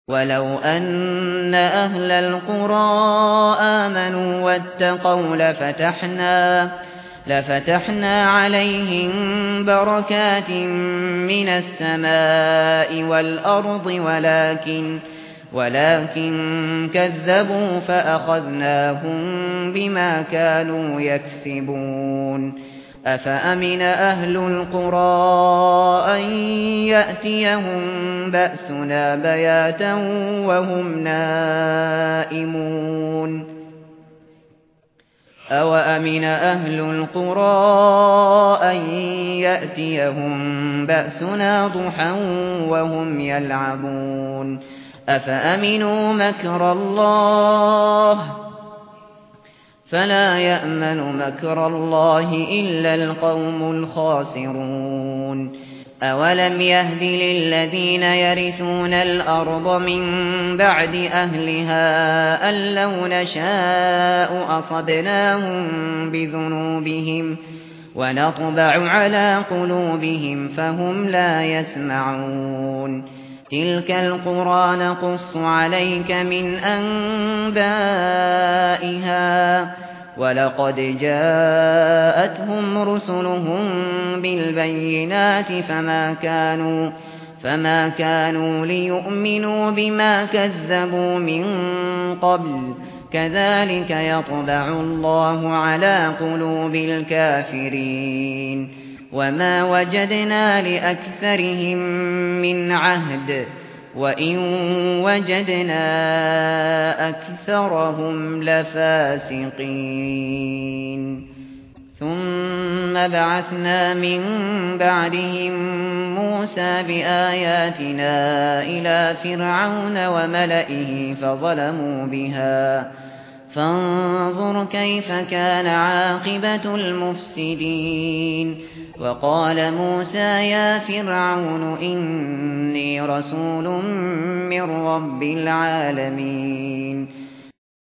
ولو أن أهل القرى آمنوا واتقوا لفتحنا عليهم بركات من السماء والأرض ولكن كذبوا فأخذناهم بما كانوا يكسبون. أفأمن أهل القرى أن يأتيهم بأسنا بياتا وهم نائمون أوأمن أهل القرى أن يأتيهم بأسنا ضحى وهم يلعبون أفأمنوا مكر الله فلا يأمن مكر الله إلا القوم الخاسرون. أولم يهد للذين يرثون الأرض من بعد أهلها أن لو نشاء أصبناهم بذنوبهم ونطبع على قلوبهم فهم لا يسمعون. تلك القرى نقص عليك من أنبائها ولقد جاءتهم رسلهم بالبينات فما كانوا ليؤمنوا بما كذبوا من قبل كذلك يطبع الله على قلوب الكافرين. وما وجدنا لأكثرهم من عهد وإن وجدنا أكثرهم لفاسقين. ثم بعثنا من بعدهم موسى بآياتنا إلى فرعون وملئه فظلموا بها فانظر كيف كان عاقبة المفسدين. وقال موسى يا فرعون إني رسول من رب العالمين